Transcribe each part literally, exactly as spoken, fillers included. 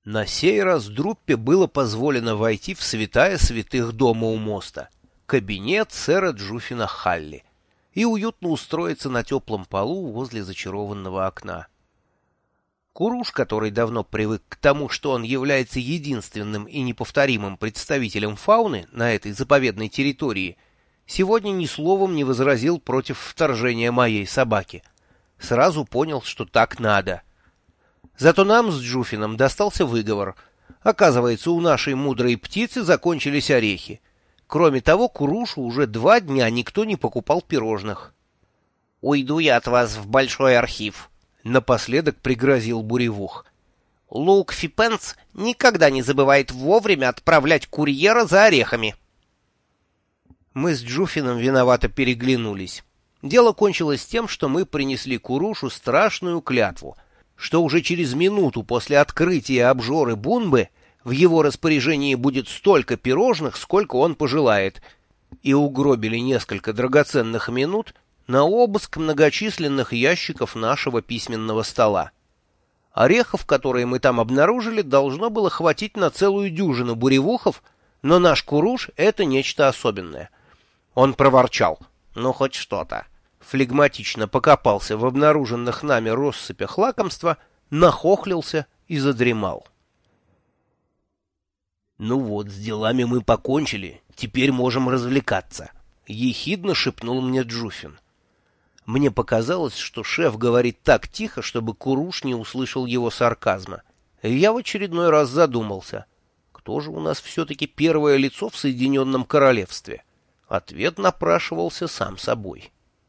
На сей раз Друппе было позволено войти в святая святых дома у моста, кабинет сэра Джуффина Халли, и уютно устроиться на теплом полу возле зачарованного окна. Куруш, который давно привык к тому, что он является единственным и неповторимым представителем фауны на этой заповедной территории, сегодня ни словом не возразил против вторжения моей собаки. Сразу понял, что так надо. Зато нам с Джуфином достался выговор. Оказывается, у нашей мудрой птицы закончились орехи. Кроме того, Курушу уже два дня никто не покупал пирожных. «Уйду я от вас в большой архив», — напоследок пригрозил Буревух. «Лук Фипенс никогда не забывает вовремя отправлять курьера за орехами». Мы с Джуфином виновато переглянулись. Дело кончилось тем, что мы принесли Курушу страшную клятву, что уже через минуту после открытия обжоры Бунбы в его распоряжении будет столько пирожных, сколько он пожелает, и угробили несколько драгоценных минут на обыск многочисленных ящиков нашего письменного стола. Орехов, которые мы там обнаружили, должно было хватить на целую дюжину буревухов, но наш Куруш — это нечто особенное. Он проворчал: «Ну, хоть что-то». Флегматично покопался в обнаруженных нами россыпях лакомства, нахохлился и задремал. «Ну вот, с делами мы покончили, теперь можем развлекаться», — ехидно шепнул мне Джуфин. Мне показалось, что шеф говорит так тихо, чтобы Куруш не услышал его сарказма. И я в очередной раз задумался, кто же у нас все-таки первое лицо в Соединенном Королевстве? Ответ напрашивался сам собой.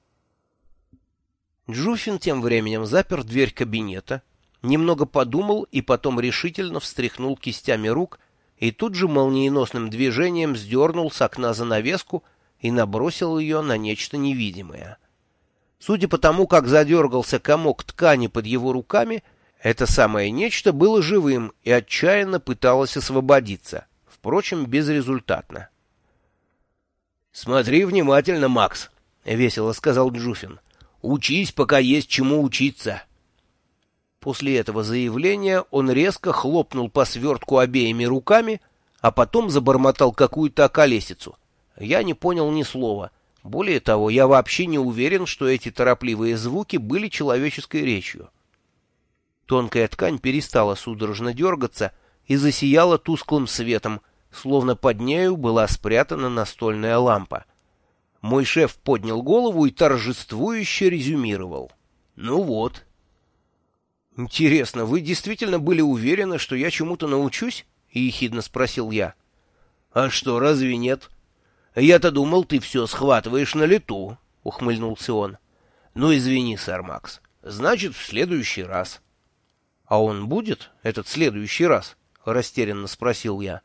Джуфин тем временем запер дверь кабинета, немного подумал и потом решительно встряхнул кистями рук и тут же молниеносным движением сдернул с окна занавеску и набросил ее на нечто невидимое. Судя по тому, как задергался комок ткани под его руками, это самое нечто было живым и отчаянно пыталось освободиться, впрочем, безрезультатно. «Смотри внимательно, Макс», — весело сказал Джуфин. «Учись, пока есть чему учиться». После этого заявления он резко хлопнул по свертку обеими руками, а потом забормотал какую-то околесицу. Я не понял ни слова. Более того, я вообще не уверен, что эти торопливые звуки были человеческой речью. Тонкая ткань перестала судорожно дергаться и засияла тусклым светом, словно под нею была спрятана настольная лампа. Мой шеф поднял голову и торжествующе резюмировал: «Ну вот». «Интересно, вы действительно были уверены, что я чему-то научусь?» — ехидно спросил я. «А что, разве нет? Я-то думал, ты все схватываешь на лету», — ухмыльнулся он. «Ну, извини, сэр Макс. Значит, в следующий раз». «А он будет, этот следующий раз?» — растерянно спросил я.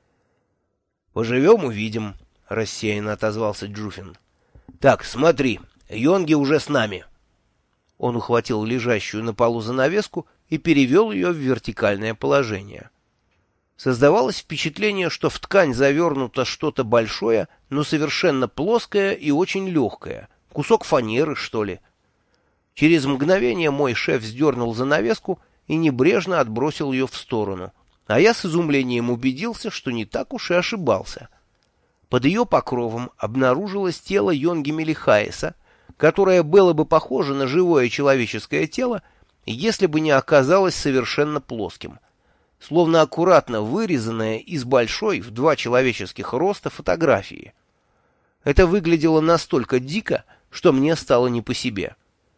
«Поживем — увидим», — рассеянно отозвался Джуфин. «Так, смотри, Йонги уже с нами». Он ухватил лежащую на полу занавеску и перевел ее в вертикальное положение. Создавалось впечатление, что в ткань завернуто что-то большое, но совершенно плоское и очень легкое, кусок фанеры, что ли. Через мгновение мой шеф сдернул занавеску и небрежно отбросил ее в сторону, а я с изумлением убедился, что не так уж и ошибался. Под ее покровом обнаружилось тело Йонги Мелихаеса, которое было бы похоже на живое человеческое тело, если бы не оказалось совершенно плоским, словно аккуратно вырезанное из большой в два человеческих роста фотографии. Это выглядело настолько дико, что мне стало не по себе.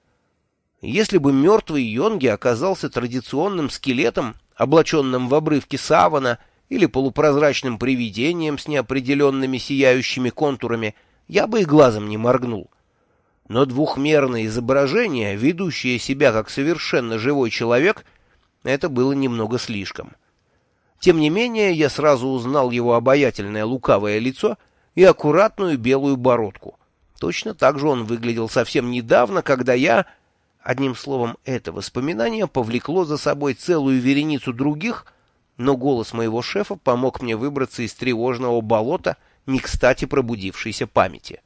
Если бы мертвый Йонги оказался традиционным скелетом, облаченным в обрывки савана, или полупрозрачным привидением с неопределенными сияющими контурами, я бы и глазом не моргнул. Но двухмерное изображение, ведущее себя как совершенно живой человек, это было немного слишком. Тем не менее, я сразу узнал его обаятельное лукавое лицо и аккуратную белую бородку. Точно так же он выглядел совсем недавно, когда я... Одним словом, это воспоминание повлекло за собой целую вереницу других, но голос моего шефа помог мне выбраться из тревожного болота не кстати пробудившейся памяти.